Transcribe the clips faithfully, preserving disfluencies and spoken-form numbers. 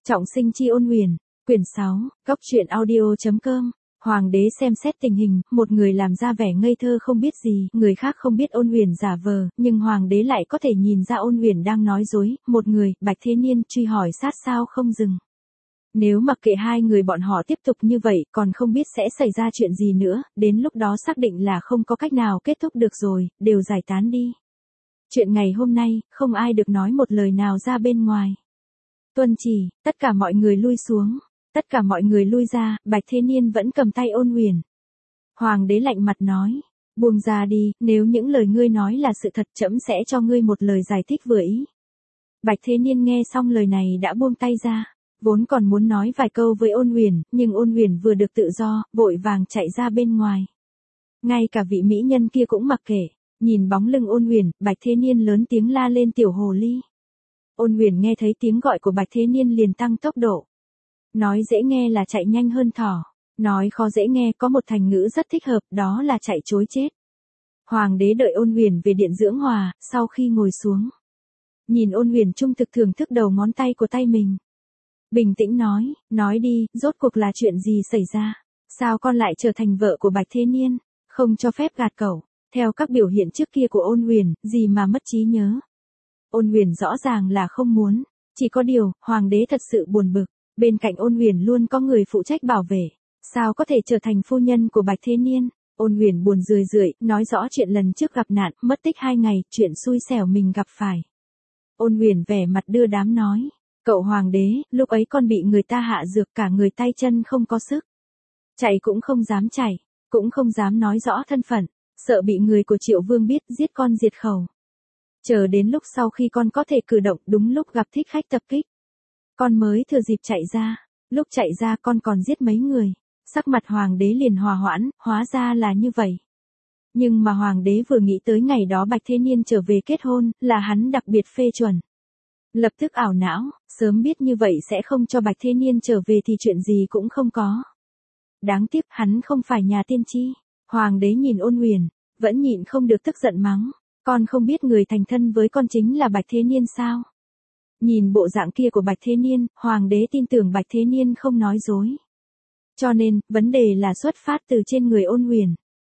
Trọng sinh chi Ôn Huyền, quyển sáu, góc truyện audio.com. Hoàng đế xem xét tình hình, một người làm ra vẻ ngây thơ không biết gì, người khác không biết Ôn Huyền giả vờ, nhưng hoàng đế lại có thể nhìn ra Ôn Huyền đang nói dối, một người, Bạch Thế Niên, truy hỏi sát sao không dừng. Nếu mặc kệ hai người bọn họ tiếp tục như vậy, còn không biết sẽ xảy ra chuyện gì nữa, đến lúc đó xác định là không có cách nào kết thúc được rồi, đều giải tán đi. Chuyện ngày hôm nay, không ai được nói một lời nào ra bên ngoài. Tuân chỉ, tất cả mọi người lui xuống. Tất cả mọi người lui ra, Bạch Thế Niên vẫn cầm tay Ôn Huyền. Hoàng đế lạnh mặt nói, buông ra đi, nếu những lời ngươi nói là sự thật, trẫm sẽ cho ngươi một lời giải thích vừa ý. Bạch Thế Niên nghe xong lời này đã buông tay ra, vốn còn muốn nói vài câu với Ôn Huyền, nhưng Ôn Huyền vừa được tự do, vội vàng chạy ra bên ngoài. Ngay cả vị mỹ nhân kia cũng mặc kệ, nhìn bóng lưng Ôn Huyền, Bạch Thế Niên lớn tiếng la lên tiểu hồ ly. Ôn Huyền nghe thấy tiếng gọi của Bạch Thế Niên liền tăng tốc độ. Nói dễ nghe là chạy nhanh hơn thỏ, nói khó dễ nghe có một thành ngữ rất thích hợp, đó là chạy trối chết. Hoàng đế đợi Ôn Huyền về điện dưỡng hòa, sau khi ngồi xuống. Nhìn Ôn Huyền trung thực thưởng thức đầu ngón tay của tay mình. Bình tĩnh nói, nói đi, rốt cuộc là chuyện gì xảy ra? Sao con lại trở thành vợ của Bạch Thế Niên? Không cho phép gạt cẩu. Theo các biểu hiện trước kia của Ôn Huyền, gì mà mất trí nhớ. Ôn Huyền rõ ràng là không muốn. Chỉ có điều, hoàng đế thật sự buồn bực. Bên cạnh Ôn Huyền luôn có người phụ trách bảo vệ. Sao có thể trở thành phu nhân của Bạch Thế Niên? Ôn Huyền buồn rười rượi, nói rõ chuyện lần trước gặp nạn, mất tích hai ngày, chuyện xui xẻo mình gặp phải. Ôn Huyền vẻ mặt đưa đám nói. Cậu hoàng đế, lúc ấy con bị người ta hạ dược cả người tay chân không có sức. Chạy cũng không dám chạy, cũng không dám nói rõ thân phận, sợ bị người của Triệu Vương biết giết con diệt khẩu. Chờ đến lúc sau khi con có thể cử động đúng lúc gặp thích khách tập kích. Con mới thừa dịp chạy ra, lúc chạy ra con còn giết mấy người. Sắc mặt hoàng đế liền hòa hoãn, hóa ra là như vậy. Nhưng mà hoàng đế vừa nghĩ tới ngày đó Bạch Thế Niên trở về kết hôn, là hắn đặc biệt phê chuẩn. Lập tức ảo não, sớm biết như vậy sẽ không cho Bạch Thế Niên trở về thì chuyện gì cũng không có. Đáng tiếc hắn không phải nhà tiên tri. Hoàng đế nhìn Ôn Huyền, vẫn nhịn không được tức giận mắng. Con không biết người thành thân với con chính là Bạch Thế Niên sao? Nhìn bộ dạng kia của Bạch Thế Niên, hoàng đế tin tưởng Bạch Thế Niên không nói dối. Cho nên, vấn đề là xuất phát từ trên người Ôn Huyền.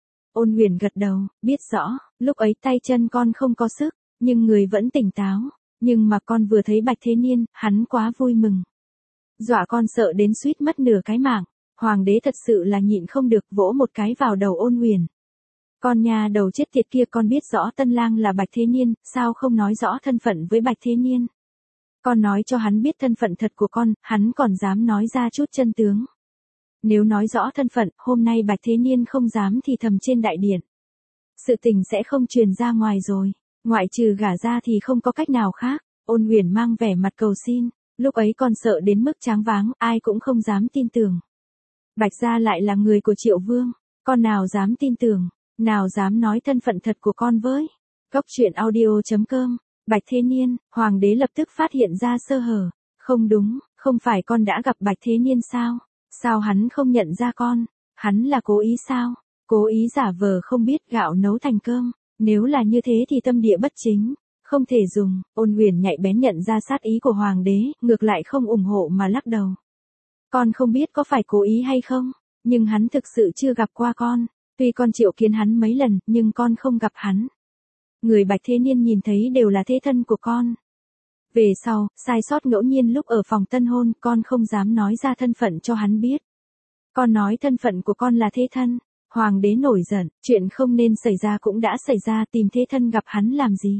Ôn Huyền gật đầu, biết rõ, lúc ấy tay chân con không có sức, nhưng người vẫn tỉnh táo. Nhưng mà con vừa thấy Bạch Thế Niên, hắn quá vui mừng. Dọa con sợ đến suýt mất nửa cái mạng. Hoàng đế thật sự là nhịn không được, vỗ một cái vào đầu Ôn Huyền. Con nhà đầu chết tiệt kia, con biết rõ tân lang là Bạch Thế Niên, sao không nói rõ thân phận với Bạch Thế Niên? Con nói cho hắn biết thân phận thật của con, hắn còn dám nói ra chút chân tướng. Nếu nói rõ thân phận, hôm nay Bạch Thế Niên không dám thì thầm trên đại điện. Sự tình sẽ không truyền ra ngoài rồi, ngoại trừ gả ra thì không có cách nào khác. Ôn Huyền mang vẻ mặt cầu xin, lúc ấy con sợ đến mức choáng váng, ai cũng không dám tin tưởng. Bạch gia lại là người của Triệu Vương, con nào dám tin tưởng, nào dám nói thân phận thật của con với. Góc truyện audio.com. Bạch Thế Niên, hoàng đế lập tức phát hiện ra sơ hở. Không đúng, không phải con đã gặp Bạch Thế Niên sao? Sao hắn không nhận ra con? Hắn là cố ý sao? Cố ý giả vờ không biết gạo nấu thành cơm. Nếu là như thế thì tâm địa bất chính, không thể dùng. Ôn Huyền nhạy bén nhận ra sát ý của hoàng đế, ngược lại không ủng hộ mà lắc đầu. Con không biết có phải cố ý hay không, nhưng hắn thực sự chưa gặp qua con. Tuy con triệu kiến hắn mấy lần, nhưng con không gặp hắn. Người Bạch Thế Niên nhìn thấy đều là thế thân của con. Về sau, sai sót ngẫu nhiên lúc ở phòng tân hôn, con không dám nói ra thân phận cho hắn biết. Con nói thân phận của con là thế thân. Hoàng đế nổi giận, chuyện không nên xảy ra cũng đã xảy ra, tìm thế thân gặp hắn làm gì?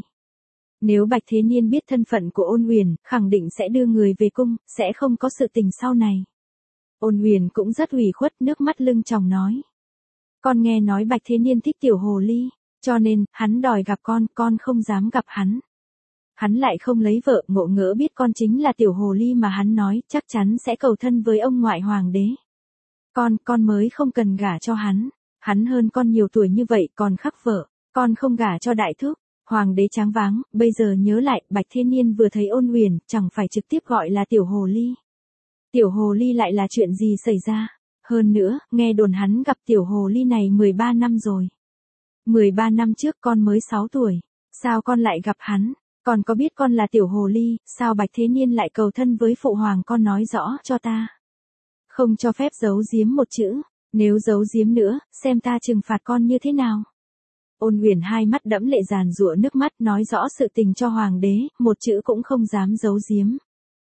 Nếu Bạch Thế Niên biết thân phận của Ôn Huyền, khẳng định sẽ đưa người về cung, sẽ không có sự tình sau này. Ôn Huyền cũng rất ủy khuất, nước mắt lưng tròng nói. Con nghe nói Bạch Thế Niên thích tiểu hồ ly, cho nên, hắn đòi gặp con, con không dám gặp hắn. Hắn lại không lấy vợ, ngộ ngỡ biết con chính là tiểu hồ ly mà hắn nói, chắc chắn sẽ cầu thân với ông ngoại hoàng đế. Con, con mới không cần gả cho hắn. Hắn hơn con nhiều tuổi như vậy còn khắc vợ, con không gả cho đại thúc. Hoàng đế choáng váng, bây giờ nhớ lại, Bạch Thế Niên vừa thấy Ôn Huyền, chẳng phải trực tiếp gọi là tiểu hồ ly. Tiểu hồ ly lại là chuyện gì xảy ra? Hơn nữa, nghe đồn hắn gặp tiểu hồ ly này mười ba năm rồi. mười ba năm trước con mới sáu tuổi, sao con lại gặp hắn? Còn có biết con là tiểu hồ ly, sao Bạch Thế Niên lại cầu thân với phụ hoàng, con nói rõ cho ta. Không cho phép giấu giếm một chữ, nếu giấu giếm nữa, xem ta trừng phạt con như thế nào. Ôn Huyền hai mắt đẫm lệ giàn giụa nước mắt, nói rõ sự tình cho hoàng đế, một chữ cũng không dám giấu giếm.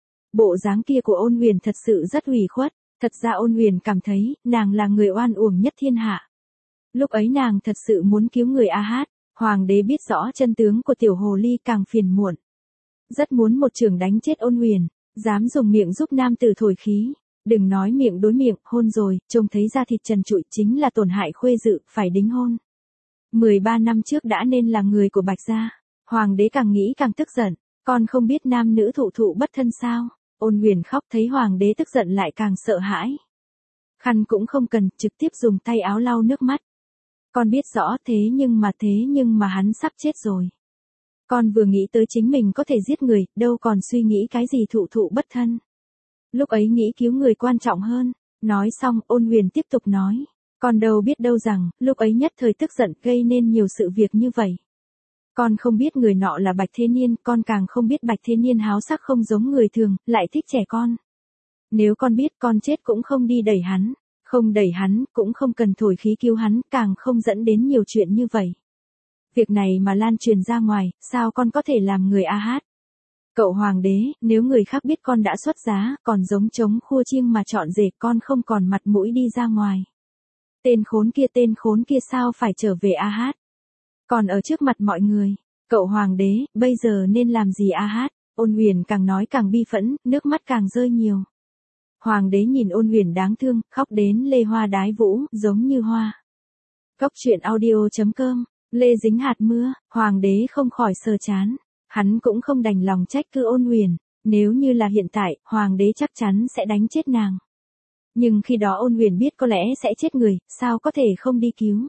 Bộ dáng kia của Ôn Huyền thật sự rất ủy khuất, thật ra Ôn Huyền cảm thấy, nàng là người oan uổng nhất thiên hạ. Lúc ấy nàng thật sự muốn cứu người A Hát, hoàng đế biết rõ chân tướng của tiểu hồ ly càng phiền muộn. Rất muốn một chưởng đánh chết Ôn Huyền, dám dùng miệng giúp nam tử thổi khí. Đừng nói miệng đối miệng, hôn rồi, trông thấy da thịt trần trụi chính là tổn hại khuê dự, phải đính hôn. mười ba năm trước đã nên là người của Bạch gia. Hoàng đế càng nghĩ càng tức giận, con không biết nam nữ thụ thụ bất thân sao. Ôn Huyền khóc, thấy hoàng đế tức giận lại càng sợ hãi. Khăn cũng không cần, trực tiếp dùng tay áo lau nước mắt. Con biết rõ, thế nhưng mà thế nhưng mà hắn sắp chết rồi. Con vừa nghĩ tới chính mình có thể giết người, đâu còn suy nghĩ cái gì thụ thụ bất thân. Lúc ấy nghĩ cứu người quan trọng hơn. Nói xong, Ôn Huyền tiếp tục nói. Con đâu biết đâu rằng, lúc ấy nhất thời tức giận gây nên nhiều sự việc như vậy. Con không biết người nọ là Bạch Thế Niên, con càng không biết Bạch Thế Niên háo sắc không giống người thường, lại thích trẻ con. Nếu con biết, con chết cũng không đi đẩy hắn, không đẩy hắn, cũng không cần thổi khí cứu hắn, càng không dẫn đến nhiều chuyện như vậy. Việc này mà lan truyền ra ngoài, sao con có thể làm người A Hát? Cậu hoàng đế, nếu người khác biết con đã xuất giá, còn giống trống khua chiêng mà chọn rể, con không còn mặt mũi đi ra ngoài. Tên khốn kia tên khốn kia sao phải trở về A Hát? Còn ở trước mặt mọi người, cậu hoàng đế, bây giờ nên làm gì A Hát? Ôn Huyền càng nói càng bi phẫn, nước mắt càng rơi nhiều. Hoàng đế nhìn Ôn Huyền đáng thương, khóc đến lê hoa đái vũ, giống như hoa. Cốc truyện audio chấm com, lê dính hạt mưa, hoàng đế không khỏi sờ chán. Hắn cũng không đành lòng trách cứ Ôn Huyền, nếu như là hiện tại, hoàng đế chắc chắn sẽ đánh chết nàng. Nhưng khi đó Ôn Huyền biết có lẽ sẽ chết người, sao có thể không đi cứu.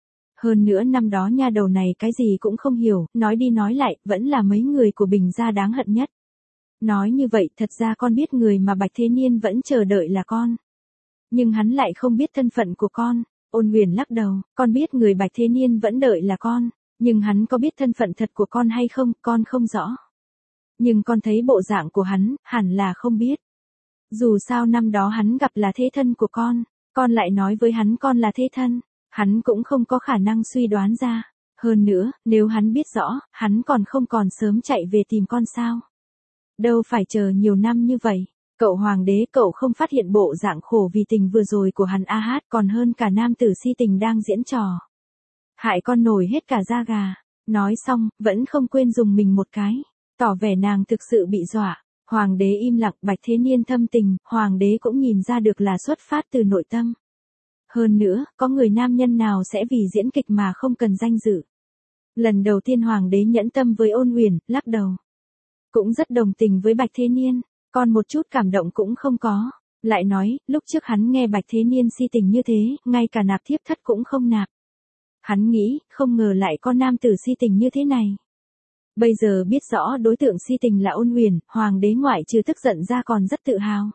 Hơn nữa năm đó nha đầu này cái gì cũng không hiểu, nói đi nói lại, vẫn là mấy người của Bình gia đáng hận nhất. Nói như vậy, thật ra con biết người mà Bạch Thế Niên vẫn chờ đợi là con. Nhưng hắn lại không biết thân phận của con. Ôn Huyền lắc đầu, con biết người Bạch Thế Niên vẫn đợi là con. Nhưng hắn có biết thân phận thật của con hay không, con không rõ. Nhưng con thấy bộ dạng của hắn, hẳn là không biết. Dù sao năm đó hắn gặp là thế thân của con, con lại nói với hắn con là thế thân, hắn cũng không có khả năng suy đoán ra. Hơn nữa, nếu hắn biết rõ, hắn còn không còn sớm chạy về tìm con sao. Đâu phải chờ nhiều năm như vậy. Cậu hoàng đế, cậu không phát hiện bộ dạng khổ vì tình vừa rồi của hắn A Hát còn hơn cả nam tử si tình đang diễn trò. Hại con nổi hết cả da gà. Nói xong, vẫn không quên dùng mình một cái. Tỏ vẻ nàng thực sự bị dọa. Hoàng đế im lặng, Bạch Thế Niên thâm tình, hoàng đế cũng nhìn ra được là xuất phát từ nội tâm. Hơn nữa, có người nam nhân nào sẽ vì diễn kịch mà không cần danh dự. Lần đầu tiên hoàng đế nhẫn tâm với Ôn Huyền, lắc đầu. Cũng rất đồng tình với Bạch Thế Niên, còn một chút cảm động cũng không có. Lại nói, lúc trước hắn nghe Bạch Thế Niên si tình như thế, ngay cả nạp thiếp thất cũng không nạp. Hắn nghĩ, không ngờ lại có nam tử si tình như thế này. Bây giờ biết rõ đối tượng si tình là Ôn Huyền, hoàng đế ngoại trừ tức giận ra còn rất tự hào.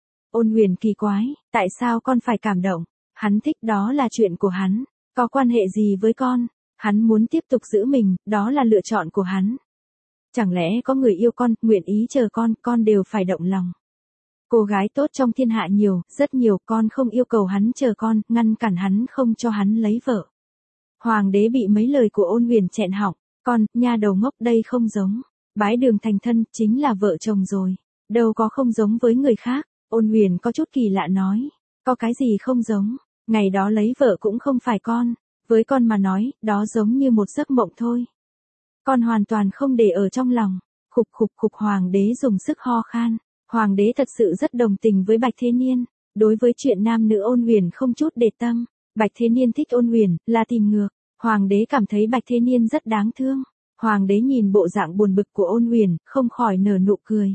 Ôn Huyền kỳ quái, tại sao con phải cảm động? Hắn thích đó là chuyện của hắn, có quan hệ gì với con? Hắn muốn tiếp tục giữ mình, đó là lựa chọn của hắn. Chẳng lẽ có người yêu con, nguyện ý chờ con, con đều phải động lòng. Cô gái tốt trong thiên hạ nhiều, rất nhiều, con không yêu cầu hắn chờ con, ngăn cản hắn không cho hắn lấy vợ. Hoàng đế bị mấy lời của Ôn Huyền chẹn họng, con, nha đầu ngốc, đây không giống. Bái đường thành thân, chính là vợ chồng rồi. Đâu có không giống với người khác. Ôn Huyền có chút kỳ lạ nói. Có cái gì không giống? Ngày đó lấy vợ cũng không phải con. Với con mà nói, đó giống như một giấc mộng thôi. Con hoàn toàn không để ở trong lòng. Khục khục khục, hoàng đế dùng sức ho khan. Hoàng đế thật sự rất đồng tình với Bạch Thế Niên. Đối với chuyện nam nữ Ôn Huyền không chút để tâm. Bạch Thế Niên thích Ôn Huyền, là tìm ngược. Hoàng đế cảm thấy Bạch Thế Niên rất đáng thương. Hoàng đế nhìn bộ dạng buồn bực của Ôn Huyền, không khỏi nở nụ cười.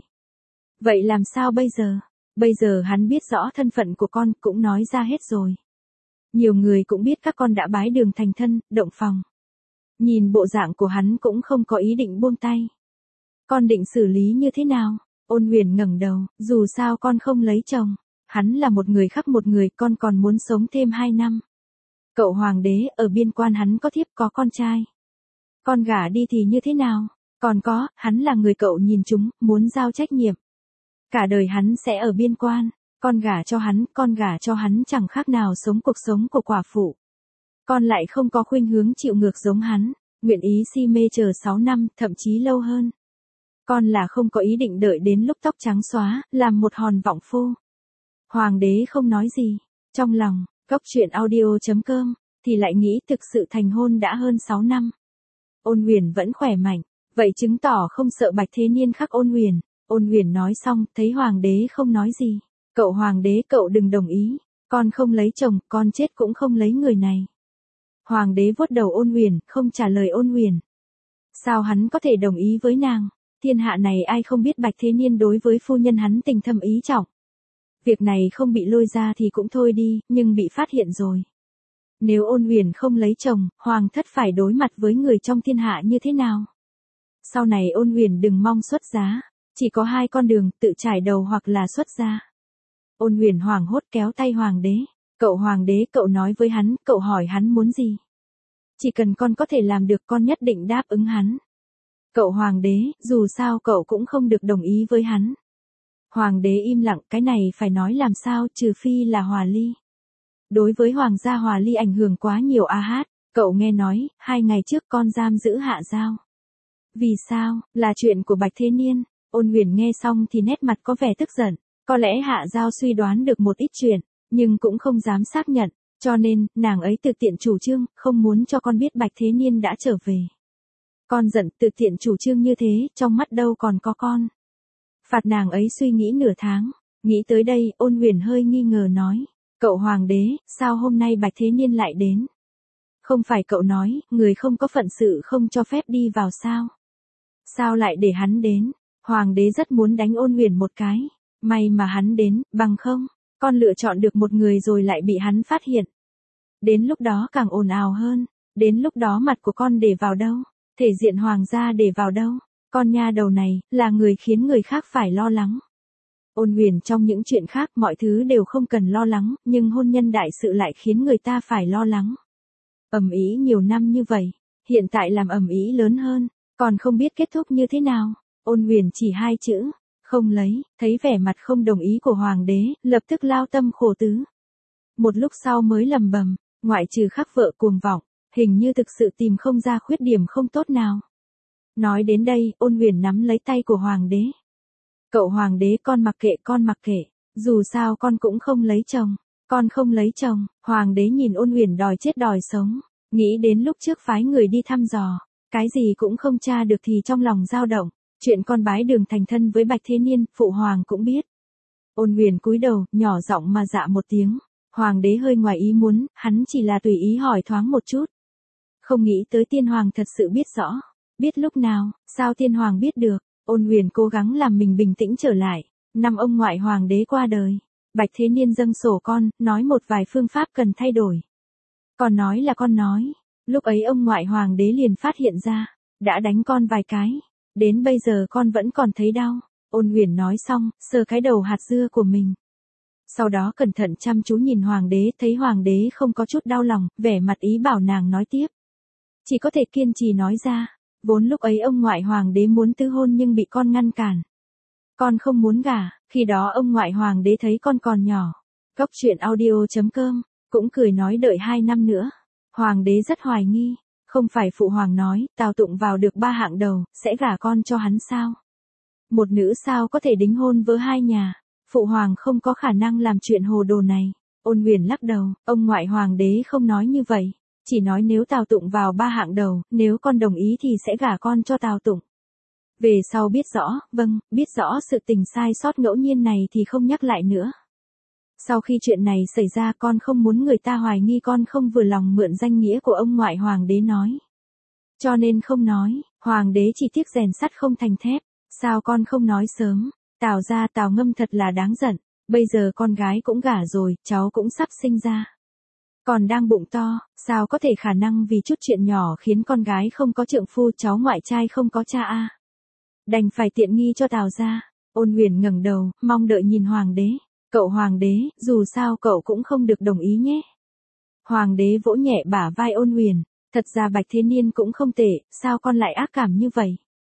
Vậy làm sao bây giờ? Bây giờ hắn biết rõ thân phận của con, cũng nói ra hết rồi. Nhiều người cũng biết các con đã bái đường thành thân, động phòng. Nhìn bộ dạng của hắn cũng không có ý định buông tay. Con định xử lý như thế nào? Ôn Huyền ngẩng đầu, dù sao con không lấy chồng. Hắn là một người khác một người, con còn muốn sống thêm hai năm. Cậu hoàng đế, ở biên quan hắn có thiếp có con trai. Con gả đi thì như thế nào? Còn có, hắn là người cậu nhìn chúng, muốn giao trách nhiệm. Cả đời hắn sẽ ở biên quan, con gả cho hắn, con gả cho hắn chẳng khác nào sống cuộc sống của quả phụ. Con lại không có khuynh hướng chịu ngược giống hắn, nguyện ý si mê chờ sáu năm, thậm chí lâu hơn. Con là không có ý định đợi đến lúc tóc trắng xóa, làm một hòn vọng phu. Hoàng đế không nói gì, trong lòng, Góc truyện audio chấm com, thì lại nghĩ thực sự thành hôn đã hơn sáu năm. Ôn Huyền vẫn khỏe mạnh, vậy chứng tỏ không sợ Bạch Thế Niên khắc Ôn Huyền. Ôn Huyền nói xong, thấy Hoàng đế không nói gì. Cậu Hoàng đế, cậu đừng đồng ý, con không lấy chồng, con chết cũng không lấy người này. Hoàng đế vuốt đầu Ôn Huyền, không trả lời Ôn Huyền. Sao hắn có thể đồng ý với nàng? Thiên hạ này ai không biết Bạch Thế Niên đối với phu nhân hắn tình thâm ý trọng. Việc này không bị lôi ra thì cũng thôi đi, nhưng bị phát hiện rồi. Nếu Ôn Huyền không lấy chồng, Hoàng thất phải đối mặt với người trong thiên hạ như thế nào? Sau này Ôn Huyền đừng mong xuất giá, chỉ có hai con đường, tự trải đầu hoặc là xuất gia. Ôn Huyền hoảng hốt kéo tay Hoàng đế. Cậu Hoàng đế, cậu nói với hắn, cậu hỏi hắn muốn gì? Chỉ cần con có thể làm được, con nhất định đáp ứng hắn. Cậu Hoàng đế, dù sao cậu cũng không được đồng ý với hắn. Hoàng đế im lặng, cái này phải nói làm sao, trừ phi là hòa ly. Đối với Hoàng gia hòa ly ảnh hưởng quá nhiều a hát, cậu nghe nói, hai ngày trước con giam giữ Hạ Giao. Vì sao, là chuyện của Bạch Thế Niên. Ôn Huyền nghe xong thì nét mặt có vẻ tức giận, có lẽ Hạ Giao suy đoán được một ít chuyện, nhưng cũng không dám xác nhận, cho nên, nàng ấy tự tiện chủ trương, không muốn cho con biết Bạch Thế Niên đã trở về. Con giận, tự tiện chủ trương như thế, trong mắt đâu còn có con. Phạt nàng ấy suy nghĩ nửa tháng. Nghĩ tới đây, Ôn Huyền hơi nghi ngờ nói. Cậu Hoàng đế, sao hôm nay Bạch Thế Niên lại đến? Không phải cậu nói, người không có phận sự không cho phép đi vào sao? Sao lại để hắn đến? Hoàng đế rất muốn đánh Ôn Huyền một cái. May mà hắn đến, bằng không, con lựa chọn được một người rồi lại bị hắn phát hiện. Đến lúc đó càng ồn ào hơn. Đến lúc đó mặt của con để vào đâu? Thể diện hoàng gia để vào đâu? Con nha đầu này, là người khiến người khác phải lo lắng. Ôn Huyền trong những chuyện khác mọi thứ đều không cần lo lắng, nhưng hôn nhân đại sự lại khiến người ta phải lo lắng. Ầm ĩ nhiều năm như vậy, hiện tại làm ầm ĩ lớn hơn, còn không biết kết thúc như thế nào. Ôn Huyền chỉ hai chữ, không lấy, thấy vẻ mặt không đồng ý của Hoàng đế, lập tức lao tâm khổ tứ. Một lúc sau mới lầm bầm, ngoại trừ khắc vợ cuồng vọng, hình như thực sự tìm không ra khuyết điểm không tốt nào. Nói đến đây, Ôn Huyền nắm lấy tay của Hoàng đế. Cậu Hoàng đế, con mặc kệ, con mặc kệ, dù sao con cũng không lấy chồng, con không lấy chồng. Hoàng đế nhìn Ôn Huyền đòi chết đòi sống, nghĩ đến lúc trước phái người đi thăm dò, cái gì cũng không tra được thì trong lòng dao động. Chuyện con bái đường thành thân với Bạch Thế Niên, phụ hoàng cũng biết. Ôn Huyền cúi đầu, nhỏ giọng mà dạ một tiếng. Hoàng đế hơi ngoài ý muốn, hắn chỉ là tùy ý hỏi thoáng một chút. Không nghĩ tới tiên hoàng thật sự biết rõ. Biết lúc nào, sao tiên hoàng biết được? Ôn Huyền cố gắng làm mình bình tĩnh trở lại. Năm ông ngoại hoàng đế qua đời, Bạch Thế Niên dâng sổ con, nói một vài phương pháp cần thay đổi. Con nói là con nói. Lúc ấy ông ngoại hoàng đế liền phát hiện ra, đã đánh con vài cái. Đến bây giờ con vẫn còn thấy đau. Ôn Huyền nói xong, sờ cái đầu hạt dưa của mình. Sau đó cẩn thận chăm chú nhìn Hoàng đế, thấy Hoàng đế không có chút đau lòng, vẻ mặt ý bảo nàng nói tiếp. Chỉ có thể kiên trì nói ra. Vốn lúc ấy ông ngoại Hoàng đế muốn tứ hôn nhưng bị con ngăn cản. Con không muốn gả, khi đó ông ngoại Hoàng đế thấy con còn nhỏ. Góc truyện audio chấm com, cũng cười nói đợi hai năm nữa. Hoàng đế rất hoài nghi. Không phải phụ hoàng nói, Tào Tụng vào được ba hạng đầu, sẽ gả con cho hắn sao? Một nữ sao có thể đính hôn với hai nhà? Phụ hoàng không có khả năng làm chuyện hồ đồ này. Ôn Huyền lắc đầu, ông ngoại hoàng đế không nói như vậy. Chỉ nói nếu Tào Tụng vào ba hạng đầu, nếu con đồng ý thì sẽ gả con cho Tào Tụng. Về sau biết rõ, vâng, biết rõ sự tình sai sót ngẫu nhiên này thì không nhắc lại nữa. Sau khi chuyện này xảy ra con không muốn người ta hoài nghi con không vừa lòng mượn danh nghĩa của ông ngoại hoàng đế nói. Cho nên không nói, hoàng đế chỉ tiếc rèn sắt không thành thép, sao con không nói sớm, Tào gia Tào Ngâm thật là đáng giận, bây giờ con gái cũng gả rồi, cháu cũng sắp sinh ra. Còn đang bụng to, sao có thể khả năng vì chút chuyện nhỏ khiến con gái không có trượng phu, cháu ngoại trai không có cha a. Đành phải tiện nghi cho Tào gia. Ôn Huyền ngẩng đầu, mong đợi nhìn hoàng đế. Cậu Hoàng đế, dù sao cậu cũng không được đồng ý nhé. Hoàng đế vỗ nhẹ bả vai Ôn Huyền. Thật ra Bạch Thế Niên cũng không tệ, sao con lại ác cảm như vậy?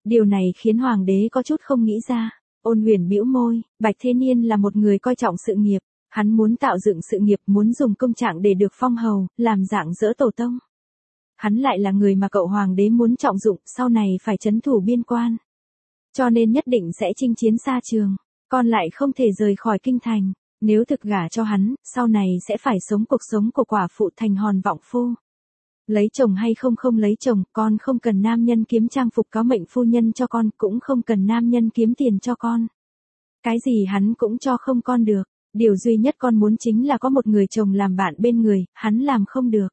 Điều này khiến hoàng đế có chút không nghĩ ra. Ôn Huyền bĩu môi, Bạch Thế Niên là một người coi trọng sự nghiệp, hắn muốn tạo dựng sự nghiệp, muốn dùng công trạng để được phong hầu, làm dạng dỡ tổ tông. Hắn lại là người mà cậu hoàng đế muốn trọng dụng, sau này phải trấn thủ biên quan. Cho nên nhất định sẽ chinh chiến xa trường, con lại không thể rời khỏi kinh thành. Nếu thực gả cho hắn, sau này sẽ phải sống cuộc sống của quả phụ thành hòn vọng phu. Lấy chồng hay không không lấy chồng, con không cần nam nhân kiếm trang phục cáo mệnh phu nhân cho con, cũng không cần nam nhân kiếm tiền cho con. Cái gì hắn cũng cho không con được, điều duy nhất con muốn chính là có một người chồng làm bạn bên người, hắn làm không được.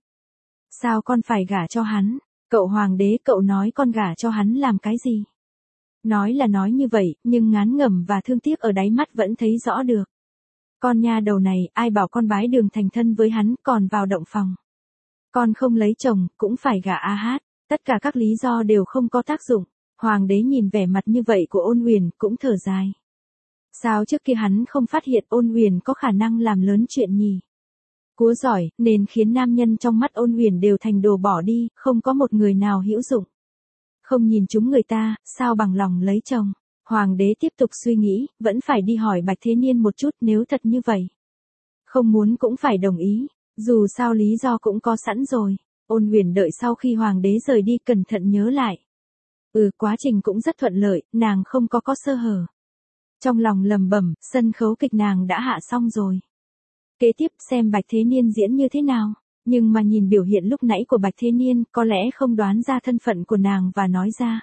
Sao con phải gả cho hắn? Cậu hoàng đế, cậu nói con gả cho hắn làm cái gì? Nói là nói như vậy, nhưng ngán ngẩm và thương tiếc ở đáy mắt vẫn thấy rõ được. Con nha đầu này, ai bảo con bái đường thành thân với hắn, còn vào động phòng. Con không lấy chồng, cũng phải gả A Hát, tất cả các lý do đều không có tác dụng. Hoàng đế nhìn vẻ mặt như vậy của Ôn Huyền, cũng thở dài. Sao trước kia hắn không phát hiện Ôn Huyền có khả năng làm lớn chuyện nhỉ? Cúa giỏi, nên khiến nam nhân trong mắt Ôn Huyền đều thành đồ bỏ đi, không có một người nào hữu dụng. Không nhìn chúng người ta, sao bằng lòng lấy chồng? Hoàng đế tiếp tục suy nghĩ, vẫn phải đi hỏi Bạch Thế Niên một chút, nếu thật như vậy. Không muốn cũng phải đồng ý, dù sao lý do cũng có sẵn rồi. Ôn Huyền đợi sau khi hoàng đế rời đi cẩn thận nhớ lại. Ừ, quá trình cũng rất thuận lợi, nàng không có có sơ hở. Trong lòng lầm bẩm, sân khấu kịch nàng đã hạ xong rồi. Kế tiếp xem Bạch Thế Niên diễn như thế nào, nhưng mà nhìn biểu hiện lúc nãy của Bạch Thế Niên, có lẽ không đoán ra thân phận của nàng và nói ra.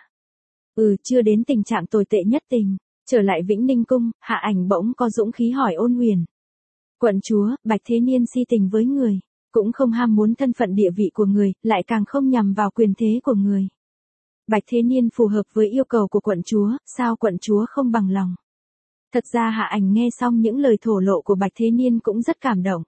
Ừ, chưa đến tình trạng tồi tệ nhất tình. Trở lại Vĩnh Ninh cung, Hạ Ảnh bỗng có dũng khí hỏi Ôn Huyền. Quận chúa, Bạch Thế Niên si tình với người, cũng không ham muốn thân phận địa vị của người, lại càng không nhằm vào quyền thế của người. Bạch Thế Niên phù hợp với yêu cầu của quận chúa, sao quận chúa không bằng lòng? Thật ra Hạ Ảnh nghe xong những lời thổ lộ của Bạch Thế Niên cũng rất cảm động.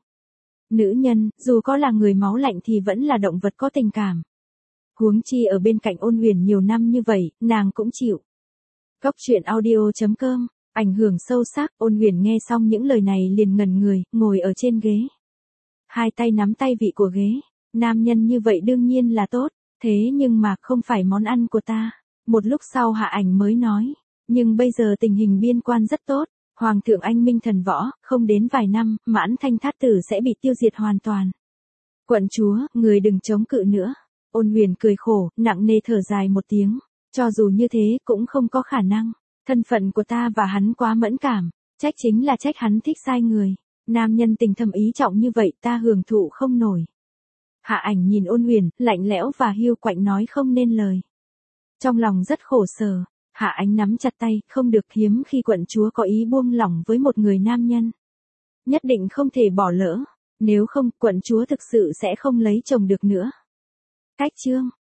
Nữ nhân, dù có là người máu lạnh thì vẫn là động vật có tình cảm. Huống chi ở bên cạnh Ôn Huyền nhiều năm như vậy, nàng cũng chịu. Góc truyện audio chấm com, ảnh hưởng sâu sắc. Ôn Huyền nghe xong những lời này liền ngẩn người, ngồi ở trên ghế. Hai tay nắm tay vị của ghế. Nam nhân như vậy đương nhiên là tốt, thế nhưng mà không phải món ăn của ta. Một lúc sau Hạ Ảnh mới nói, nhưng bây giờ tình hình biên quan rất tốt. Hoàng thượng anh minh thần võ, không đến vài năm, Mãn Thanh Thát Tử sẽ bị tiêu diệt hoàn toàn. Quận chúa, người đừng chống cự nữa. Ôn Huyền cười khổ, nặng nề thở dài một tiếng. Cho dù như thế, cũng không có khả năng. Thân phận của ta và hắn quá mẫn cảm. Trách chính là trách hắn thích sai người. Nam nhân tình thầm ý trọng như vậy ta hưởng thụ không nổi. Hạ Ảnh nhìn Ôn Huyền, lạnh lẽo và hiu quạnh nói không nên lời. Trong lòng rất khổ sở. Hạ Ảnh nắm chặt tay, không được, hiếm khi quận chúa có ý buông lỏng với một người nam nhân. Nhất định không thể bỏ lỡ. Nếu không, quận chúa thực sự sẽ không lấy chồng được nữa. Cách chương